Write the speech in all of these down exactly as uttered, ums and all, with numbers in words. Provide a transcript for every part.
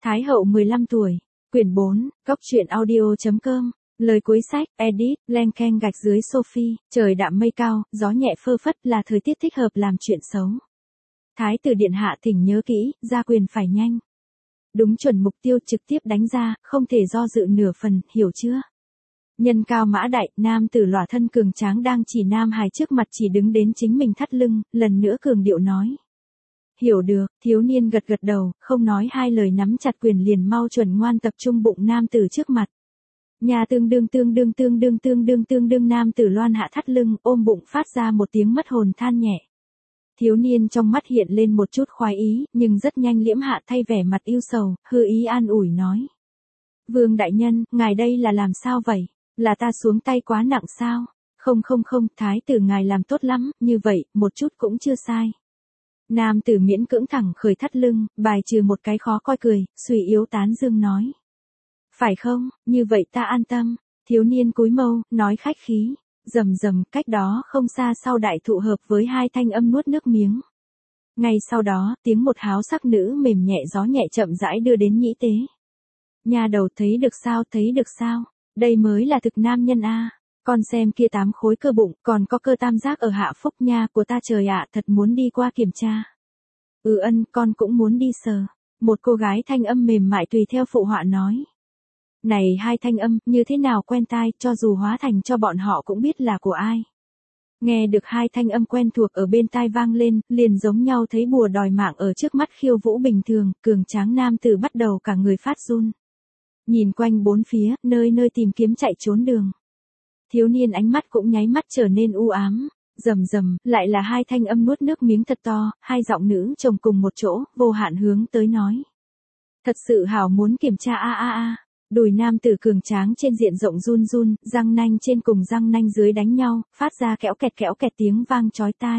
Thái hậu mười lăm tuổi, quyển bốn, góc truyện audio.com, lời cuối sách, edit, len keng gạch dưới Sophie, trời đạm mây cao, gió nhẹ phơ phất là thời tiết thích hợp làm chuyện xấu. Thái tử điện hạ thỉnh nhớ kỹ, gia quyền phải nhanh. Đúng chuẩn mục tiêu trực tiếp đánh ra, không thể do dự nửa phần, hiểu chưa? Nhân cao mã đại, nam tử lỏa thân cường tráng đang chỉ nam hài trước mặt chỉ đứng đến chính mình thắt lưng, lần nữa cường điệu nói. Hiểu được, thiếu niên gật gật đầu, không nói hai lời nắm chặt quyền liền mau chuẩn ngoan tập trung bụng nam tử trước mặt. Nhà tương đương tương đương tương đương tương đương tương đương nam tử loan hạ thắt lưng, ôm bụng phát ra một tiếng mất hồn than nhẹ. Thiếu niên trong mắt hiện lên một chút khoái ý, nhưng rất nhanh liễm hạ thay vẻ mặt yêu sầu, hư ý an ủi nói. Vương đại nhân, ngài đây là làm sao vậy? Là ta xuống tay quá nặng sao? Không không không, thái tử ngài làm tốt lắm, như vậy, một chút cũng chưa sai. Nam tử miễn cưỡng thẳng khởi thắt lưng, bài trừ một cái khó coi cười, suy yếu tán dương nói. Phải không, như vậy ta an tâm. Thiếu niên cúi mâu, nói khách khí. Rầm rầm, cách đó không xa sau đại thụ hợp với hai thanh âm nuốt nước miếng. Ngay sau đó, tiếng một háo sắc nữ mềm nhẹ gió nhẹ chậm rãi đưa đến nhĩ tế. Nhà đầu thấy được sao, thấy được sao? Đây mới là thực nam nhân a. Con xem kia tám khối cơ bụng, còn có cơ tam giác ở hạ phúc nha của ta trời ạ, thật muốn đi qua kiểm tra. Ừ ân, con cũng muốn đi sờ. Một cô gái thanh âm mềm mại tùy theo phụ họa nói. Này hai thanh âm, như thế nào quen tai, cho dù hóa thành cho bọn họ cũng biết là của ai. Nghe được hai thanh âm quen thuộc ở bên tai vang lên, liền giống nhau thấy bùa đòi mạng ở trước mắt khiêu vũ bình thường, cường tráng nam tử bắt đầu cả người phát run. Nhìn quanh bốn phía, nơi nơi tìm kiếm chạy trốn đường. Thiếu niên ánh mắt cũng nháy mắt trở nên u ám, rầm rầm, lại là hai thanh âm nuốt nước miếng thật to, hai giọng nữ chồng cùng một chỗ, vô hạn hướng tới nói. Thật sự hảo muốn kiểm tra a a a. Đùi nam tử cường tráng trên diện rộng run run, răng nanh trên cùng răng nanh dưới đánh nhau, phát ra kẽo kẹt kẽo kẹt tiếng vang chói tai.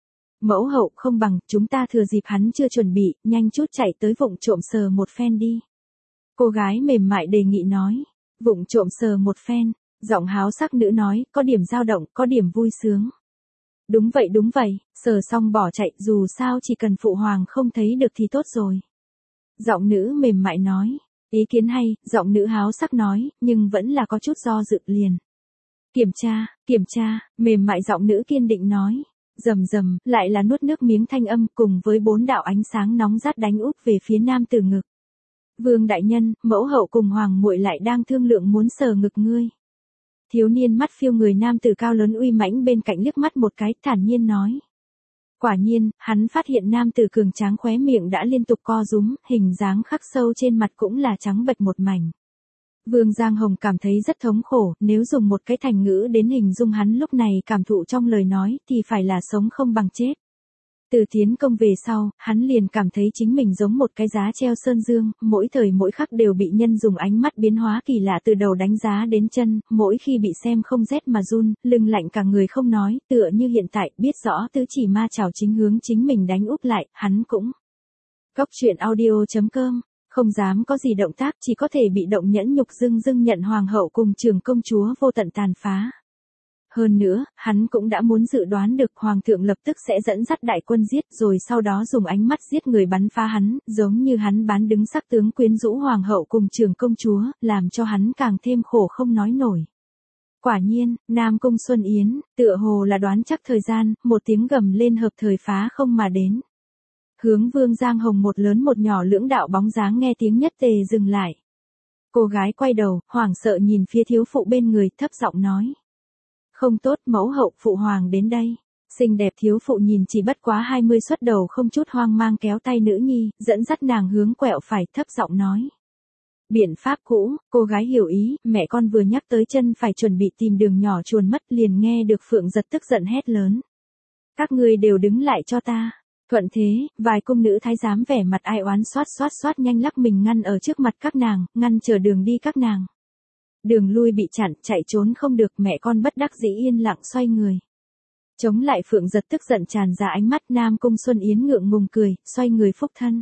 Mẫu hậu không bằng, chúng ta thừa dịp hắn chưa chuẩn bị, nhanh chút chạy tới vụng trộm sờ một phen đi. Cô gái mềm mại đề nghị nói, vụng trộm sờ một phen, giọng háo sắc nữ nói, có điểm dao động, có điểm vui sướng. Đúng vậy đúng vậy, sờ xong bỏ chạy, dù sao chỉ cần phụ hoàng không thấy được thì tốt rồi. Giọng nữ mềm mại nói. Ý kiến hay, giọng nữ háo sắc nói, nhưng vẫn là có chút do dự liền. Kiểm tra, kiểm tra, mềm mại giọng nữ kiên định nói. Rầm rầm, lại là nuốt nước miếng thanh âm cùng với bốn đạo ánh sáng nóng rát đánh úp về phía nam tử ngực. Vương đại nhân, mẫu hậu cùng hoàng muội lại đang thương lượng muốn sờ ngực ngươi. Thiếu niên mắt phiêu người nam tử cao lớn uy mãnh bên cạnh liếc mắt một cái, thản nhiên nói. Quả nhiên, hắn phát hiện nam tử cường tráng khóe miệng đã liên tục co rúm, hình dáng khắc sâu trên mặt cũng là trắng bệch một mảnh. Vương Giang Hồng cảm thấy rất thống khổ, nếu dùng một cái thành ngữ đến hình dung hắn lúc này cảm thụ trong lời nói thì phải là sống không bằng chết. Từ tiến công về sau, hắn liền cảm thấy chính mình giống một cái giá treo sơn dương, mỗi thời mỗi khắc đều bị nhân dùng ánh mắt biến hóa kỳ lạ từ đầu đánh giá đến chân, mỗi khi bị xem không rét mà run, lưng lạnh cả người không nói, tựa như hiện tại, biết rõ tứ chỉ ma chảo chính hướng chính mình đánh úp lại, hắn cũng. Góc truyện audio.com, không dám có gì động tác, chỉ có thể bị động nhẫn nhục dưng dưng nhận hoàng hậu cùng trưởng công chúa vô tận tàn phá. Hơn nữa, hắn cũng đã muốn dự đoán được hoàng thượng lập tức sẽ dẫn dắt đại quân giết rồi sau đó dùng ánh mắt giết người bắn phá hắn, giống như hắn bán đứng sắc tướng quyến rũ hoàng hậu cùng trưởng công chúa, làm cho hắn càng thêm khổ không nói nổi. Quả nhiên, Nam Cung Xuân Yến, tựa hồ là đoán chắc thời gian, một tiếng gầm lên hợp thời phá không mà đến. Hướng Vương Giang Hồng một lớn một nhỏ lưỡng đạo bóng dáng nghe tiếng nhất tề dừng lại. Cô gái quay đầu, hoảng sợ nhìn phía thiếu phụ bên người, thấp giọng nói. Không tốt, mẫu hậu phụ hoàng đến đây. Xinh đẹp thiếu phụ nhìn chỉ bất quá hai mươi xuất đầu không chút hoang mang kéo tay nữ nhi, dẫn dắt nàng hướng quẹo phải, thấp giọng nói. Biện pháp cũ, cô gái hiểu ý, mẹ con vừa nhắc tới chân phải chuẩn bị tìm đường nhỏ chuồn mất liền nghe được Phượng Giật tức giận hét lớn. Các ngươi đều đứng lại cho ta. Thuận thế, vài cung nữ thái giám vẻ mặt ai oán xoát xoát xoát nhanh lắc mình ngăn ở trước mặt các nàng, ngăn chờ đường đi các nàng. Đường lui bị chặn, chạy trốn không được, mẹ con bất đắc dĩ yên lặng xoay người. Chống lại Phượng Giật tức giận tràn ra ánh mắt, Nam Cung Xuân Yến ngượng ngùng cười, xoay người phúc thân.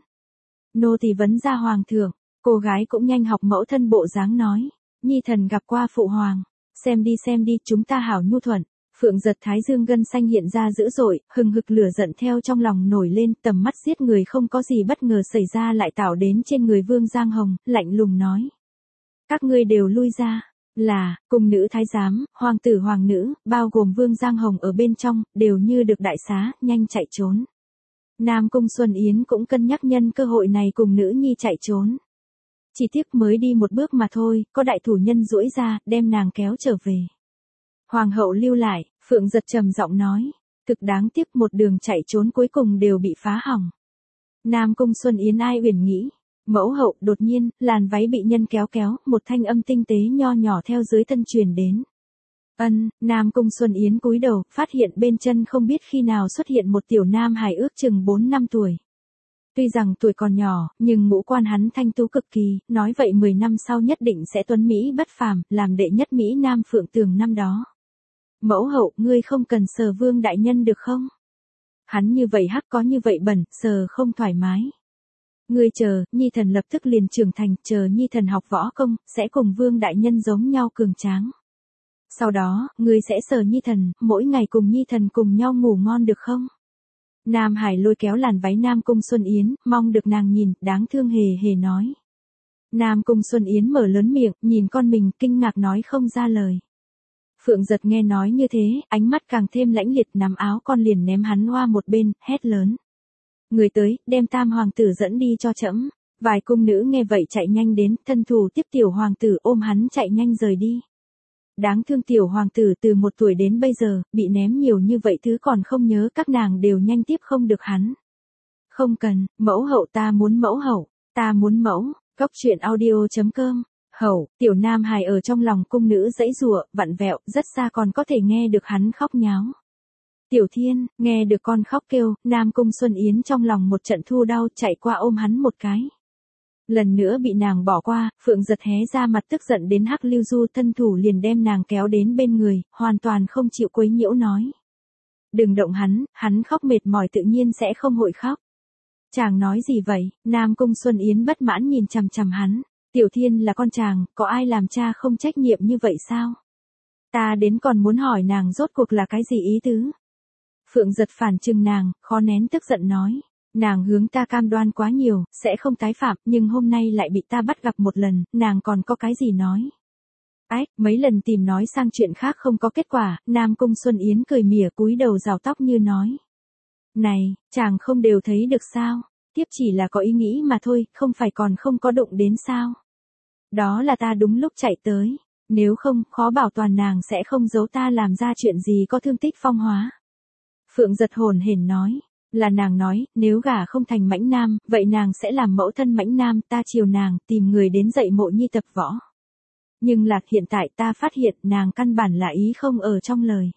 Nô tỳ vấn ra hoàng thượng, cô gái cũng nhanh học mẫu thân bộ dáng nói. Nhi thần gặp qua phụ hoàng, xem đi xem đi, chúng ta hảo nhu thuận. Phượng Giật thái dương gân xanh hiện ra dữ dội, hừng hực lửa giận theo trong lòng nổi lên, tầm mắt giết người không có gì bất ngờ xảy ra lại tạo đến trên người Vương Giang Hồng, lạnh lùng nói. Các ngươi đều lui ra. Là, cung nữ thái giám, hoàng tử hoàng nữ, bao gồm Vương Giang Hồng ở bên trong, đều như được đại xá, nhanh chạy trốn. Nam Cung Xuân Yến cũng cân nhắc nhân cơ hội này cùng nữ nhi chạy trốn. Chỉ tiếc mới đi một bước mà thôi, có đại thủ nhân duỗi ra, đem nàng kéo trở về. Hoàng hậu lưu lại, Phượng Giật trầm giọng nói, thực đáng tiếc một đường chạy trốn cuối cùng đều bị phá hỏng. Nam Cung Xuân Yến ai uyển nghĩ. Mẫu hậu, đột nhiên, làn váy bị nhân kéo kéo, một thanh âm tinh tế nho nhỏ theo dưới thân truyền đến. Ân, Nam Cung Xuân Yến cúi đầu, phát hiện bên chân không biết khi nào xuất hiện một tiểu nam hài ước chừng bốn năm tuổi. Tuy rằng tuổi còn nhỏ, nhưng ngũ quan hắn thanh tú cực kỳ, nói vậy mười năm sau nhất định sẽ tuấn Mỹ bất phàm, làm đệ nhất Mỹ Nam Phượng Tường năm đó. Mẫu hậu, ngươi không cần sờ Vương đại nhân được không? Hắn như vậy hắc có như vậy bẩn, sờ không thoải mái. Ngươi chờ, Nhi thần lập tức liền trưởng thành, chờ Nhi thần học võ công, sẽ cùng Vương đại nhân giống nhau cường tráng. Sau đó, ngươi sẽ sờ Nhi thần, mỗi ngày cùng Nhi thần cùng nhau ngủ ngon được không? Nam Hải lôi kéo làn váy Nam Cung Xuân Yến, mong được nàng nhìn, đáng thương hề hề nói. Nam Cung Xuân Yến mở lớn miệng, nhìn con mình, kinh ngạc nói không ra lời. Phượng Giật nghe nói như thế, ánh mắt càng thêm lãnh liệt, nắm áo con liền ném hắn qua một bên, hét lớn. Người tới, đem tam hoàng tử dẫn đi cho trẫm. Vài cung nữ nghe vậy chạy nhanh đến, thân thủ tiếp tiểu hoàng tử ôm hắn chạy nhanh rời đi. Đáng thương tiểu hoàng tử từ một tuổi đến bây giờ, bị ném nhiều như vậy thứ còn không nhớ, các nàng đều nhanh tiếp không được hắn. Không cần, mẫu hậu ta muốn mẫu hậu, ta muốn mẫu, góc truyện audio chấm com. Hậu, tiểu nam hài ở trong lòng cung nữ dãy rụa, vặn vẹo, rất xa còn có thể nghe được hắn khóc nháo. Tiểu Thiên, nghe được con khóc kêu, Nam Cung Xuân Yến trong lòng một trận thu đau, chạy qua ôm hắn một cái. Lần nữa bị nàng bỏ qua, Phượng Giật hé ra mặt tức giận đến hắc lưu du, thân thủ liền đem nàng kéo đến bên người, hoàn toàn không chịu quấy nhiễu nói. Đừng động hắn, hắn khóc mệt mỏi tự nhiên sẽ không hội khóc. Chàng nói gì vậy? Nam Cung Xuân Yến bất mãn nhìn chằm chằm hắn. Tiểu Thiên là con chàng, có ai làm cha không trách nhiệm như vậy sao? Ta đến còn muốn hỏi nàng rốt cuộc là cái gì ý tứ? Phượng Giật phản trừng nàng, khó nén tức giận nói. Nàng hướng ta cam đoan quá nhiều, sẽ không tái phạm, nhưng hôm nay lại bị ta bắt gặp một lần, nàng còn có cái gì nói? Ách, mấy lần tìm nói sang chuyện khác không có kết quả, Nam Cung Xuân Yến cười mỉa cúi đầu rào tóc như nói. Này, chàng không đều thấy được sao? Tiếp chỉ là có ý nghĩ mà thôi, không phải còn không có đụng đến sao? Đó là ta đúng lúc chạy tới, nếu không, khó bảo toàn nàng sẽ không giấu ta làm ra chuyện gì có thương tích phong hóa. Phượng Giật hồn hển nói, là nàng nói, nếu gả không thành mãnh nam, vậy nàng sẽ làm mẫu thân mãnh nam, ta chiều nàng, tìm người đến dạy mộ nhi tập võ. Nhưng lạc hiện tại ta phát hiện nàng căn bản là ý không ở trong lời.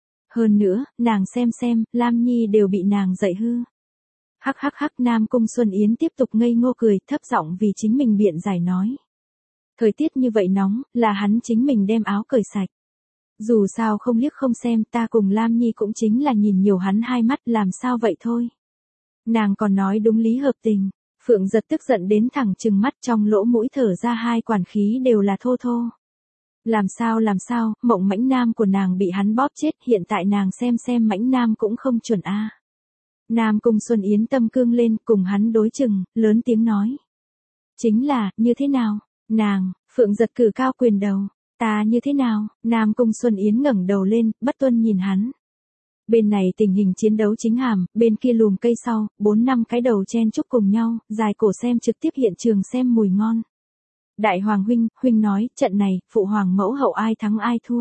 Hơn nữa, nàng xem xem, Lam Nhi đều bị nàng dạy hư. Hắc hắc hắc, Nam Cung Xuân Yến tiếp tục ngây ngô cười, thấp giọng vì chính mình biện giải nói. Thời tiết như vậy nóng, là hắn chính mình đem áo cởi sạch. Dù sao không liếc không xem, ta cùng Lam Nhi cũng chính là nhìn nhiều hắn hai mắt, làm sao vậy thôi. Nàng còn nói đúng lý hợp tình. Phượng Giật tức giận đến thẳng trừng mắt, trong lỗ mũi thở ra hai quản khí đều là thô thô. Làm sao làm sao, mộng mãnh nam của nàng bị hắn bóp chết, hiện tại nàng xem xem mãnh nam cũng không chuẩn a. À. Nam Cung Xuân Yến tâm cương lên, cùng hắn đối chừng, lớn tiếng nói. Chính là, như thế nào? Nàng, Phượng Giật cử cao quyền đầu. Ta như thế nào? Nam Cung Xuân Yến ngẩng đầu lên, bất tuân nhìn hắn. Bên này tình hình chiến đấu chính hàm, bên kia lùm cây sau, bốn năm cái đầu chen chúc cùng nhau, dài cổ xem trực tiếp hiện trường xem mùi ngon. Đại Hoàng huynh, huynh nói, trận này, phụ hoàng mẫu hậu ai thắng ai thua.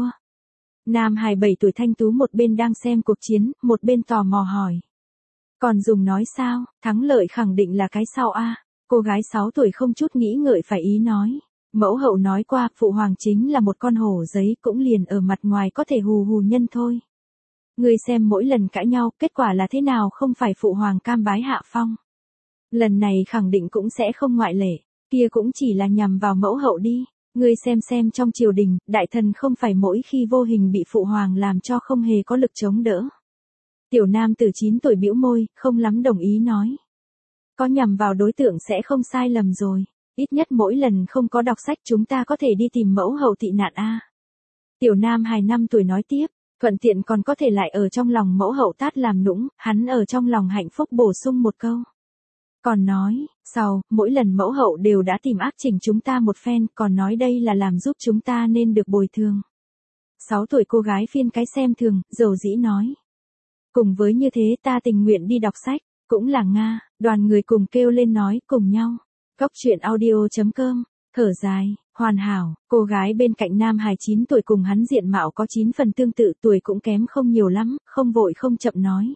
Nam hài bảy tuổi thanh tú một bên đang xem cuộc chiến, một bên tò mò hỏi. Còn dùng nói sao, thắng lợi khẳng định là cái sau a. À? Cô gái sáu tuổi không chút nghĩ ngợi phải ý nói. Mẫu hậu nói qua, phụ hoàng chính là một con hổ giấy, cũng liền ở mặt ngoài có thể hù hù nhân thôi. Người xem mỗi lần cãi nhau, kết quả là thế nào, không phải phụ hoàng cam bái hạ phong. Lần này khẳng định cũng sẽ không ngoại lệ, kia cũng chỉ là nhằm vào mẫu hậu đi. Người xem xem trong triều đình, đại thần không phải mỗi khi vô hình bị phụ hoàng làm cho không hề có lực chống đỡ. Tiểu nam từ chín tuổi bĩu môi, không lắm đồng ý nói. Có nhằm vào đối tượng sẽ không sai lầm rồi. Ít nhất mỗi lần không có đọc sách chúng ta có thể đi tìm mẫu hậu tị nạn a. Tiểu nam hai năm tuổi nói tiếp, Thuận tiện còn có thể lại ở trong lòng mẫu hậu tát làm nũng, hắn ở trong lòng hạnh phúc bổ sung một câu. Còn nói, sau, mỗi lần mẫu hậu đều đã tìm ác chỉnh chúng ta một phen, còn nói đây là làm giúp chúng ta nên được bồi thường. Sáu tuổi cô gái phiên cái xem thường, dầu dĩ nói. Cùng với như thế ta tình nguyện đi đọc sách, cũng là Nga, đoàn người cùng kêu lên nói cùng nhau. Góc truyện audio chấm com, thở dài, hoàn hảo, cô gái bên cạnh nam hài chín tuổi cùng hắn diện mạo có chín phần tương tự, tuổi cũng kém không nhiều lắm, không vội không chậm nói.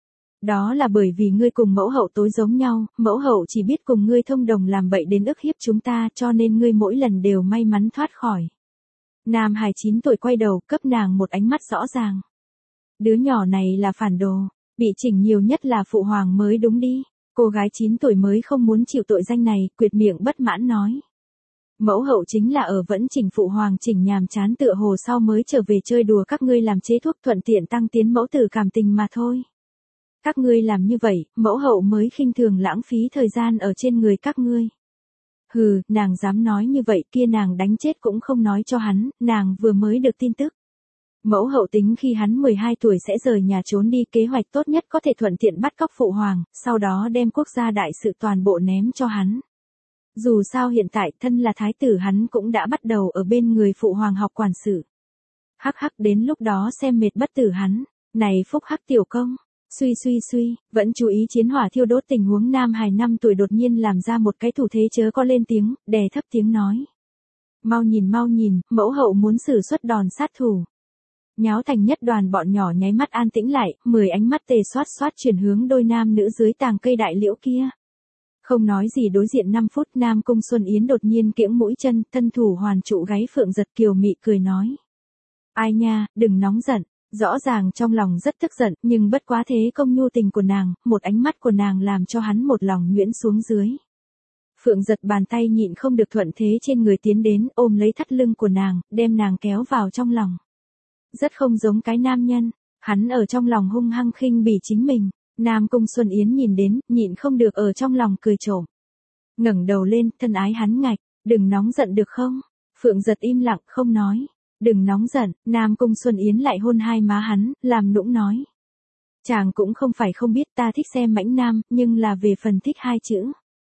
Đó là bởi vì ngươi cùng mẫu hậu tối giống nhau, mẫu hậu chỉ biết cùng ngươi thông đồng làm bậy đến ức hiếp chúng ta cho nên ngươi mỗi lần đều may mắn thoát khỏi. Nam hài chín tuổi quay đầu cấp nàng một ánh mắt rõ ràng. Đứa nhỏ này là phản đồ, bị chỉnh nhiều nhất là phụ hoàng mới đúng đi. Cô gái chín tuổi mới không muốn chịu tội danh này, quyệt miệng bất mãn nói. Mẫu hậu chính là ở vẫn chỉnh phụ hoàng chỉnh nhàm chán tựa hồ sau mới trở về chơi đùa các ngươi làm chế thuốc thuận tiện tăng tiến mẫu tử cảm tình mà thôi. Các ngươi làm như vậy, mẫu hậu mới khinh thường lãng phí thời gian ở trên người các ngươi. Hừ, nàng dám nói như vậy kia nàng đánh chết cũng không nói cho hắn, nàng vừa mới được tin tức. Mẫu hậu tính khi hắn mười hai tuổi sẽ rời nhà trốn đi, kế hoạch tốt nhất có thể thuận tiện bắt cóc phụ hoàng, sau đó đem quốc gia đại sự toàn bộ ném cho hắn. Dù sao hiện tại thân là thái tử hắn cũng đã bắt đầu ở bên người phụ hoàng học quản sự. Hắc hắc đến lúc đó xem mệt bất tử hắn, này phúc hắc tiểu công. Suy suy suy, vẫn chú ý chiến hỏa thiêu đốt tình huống nam hài năm tuổi đột nhiên làm ra một cái thủ thế chớ có lên tiếng, đè thấp tiếng nói. Mau nhìn mau nhìn, mẫu hậu muốn sử xuất đòn sát thủ. Nháo thành nhất đoàn bọn nhỏ nháy mắt an tĩnh lại, mười ánh mắt tề xoát xoát chuyển hướng đôi nam nữ dưới tàng cây đại liễu kia. Không nói gì đối diện năm phút Nam Cung Xuân Yến đột nhiên kiễng mũi chân, thân thủ hoàn trụ gáy Phượng Giật kiều mị cười nói. Ai nha, đừng nóng giận. Rõ ràng trong lòng rất tức giận, nhưng bất quá thế công nhu tình của nàng, một ánh mắt của nàng làm cho hắn một lòng nhuyễn xuống dưới. Phượng Giật bàn tay nhịn không được thuận thế trên người tiến đến, ôm lấy thắt lưng của nàng, đem nàng kéo vào trong lòng. Rất không giống cái nam nhân, hắn ở trong lòng hung hăng khinh bỉ chính mình. Nam Cung Xuân Yến nhìn đến, nhịn không được ở trong lòng cười trộm. Ngẩng đầu lên, thân ái hắn ngạch, đừng nóng giận được không? Phượng Giật im lặng không nói. Đừng nóng giận, Nam Cung Xuân Yến lại hôn hai má hắn, làm nũng nói. Chàng cũng không phải không biết ta thích xem mãnh nam, nhưng là về phần thích hai chữ.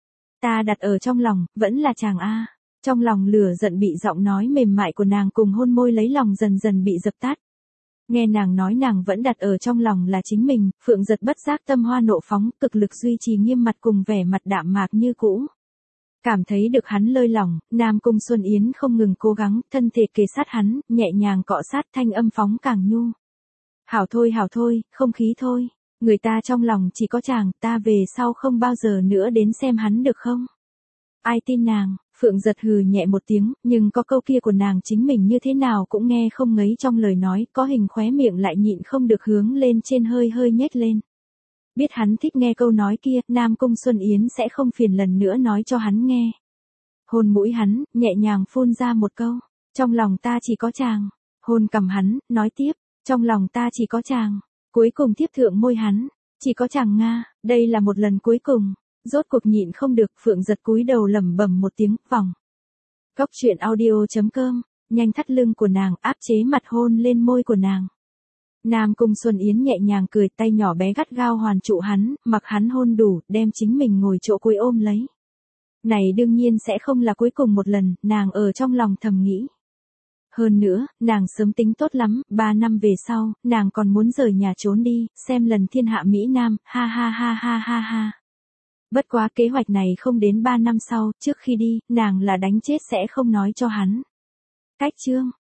Ta đặt ở trong lòng, vẫn là chàng a. Trong lòng lửa giận bị giọng nói mềm mại của nàng cùng hôn môi lấy lòng dần dần bị dập tắt. Nghe nàng nói nàng vẫn đặt ở trong lòng là chính mình, Phượng Giật bất giác tâm hoa nộ phóng, cực lực duy trì nghiêm mặt cùng vẻ mặt đạm mạc như cũ. Cảm thấy được hắn lơi lỏng, Nam Cung Xuân Yến không ngừng cố gắng, thân thể kề sát hắn, nhẹ nhàng cọ sát thanh âm phóng càng nhu. Hảo thôi hảo thôi, không khí thôi, người ta trong lòng chỉ có chàng, ta về sau không bao giờ nữa đến xem hắn được không? Ai tin nàng, Phượng Giật hừ nhẹ một tiếng, nhưng có câu kia của nàng chính mình như thế nào cũng nghe không ngấy trong lời nói, có hình khóe miệng lại nhịn không được hướng lên trên hơi hơi nhếch lên. Biết hắn thích nghe câu nói kia, Nam Cung Xuân Yến sẽ không phiền lần nữa nói cho hắn nghe. Hôn mũi hắn, nhẹ nhàng phun ra một câu, trong lòng ta chỉ có chàng. Hôn cằm hắn, nói tiếp, trong lòng ta chỉ có chàng. Cuối cùng tiếp thượng môi hắn, chỉ có chàng Nga, đây là một lần cuối cùng. Rốt cuộc nhịn không được, Phượng Giật cúi đầu lẩm bẩm một tiếng, vòng. Góc truyện audio chấm com, nhanh thắt lưng của nàng, áp chế mặt hôn lên môi của nàng. Nam Cung Xuân Yến nhẹ nhàng cười, tay nhỏ bé gắt gao hoàn trụ hắn, mặc hắn hôn đủ, đem chính mình ngồi chỗ cuối ôm lấy. Này đương nhiên sẽ không là cuối cùng một lần, nàng ở trong lòng thầm nghĩ. Hơn nữa, nàng sớm tính tốt lắm, ba năm về sau, nàng còn muốn rời nhà trốn đi, xem lần thiên hạ Mỹ Nam, ha ha ha ha ha ha. Bất quá kế hoạch này không đến ba năm sau, trước khi đi, nàng là đánh chết sẽ không nói cho hắn. Cách chương.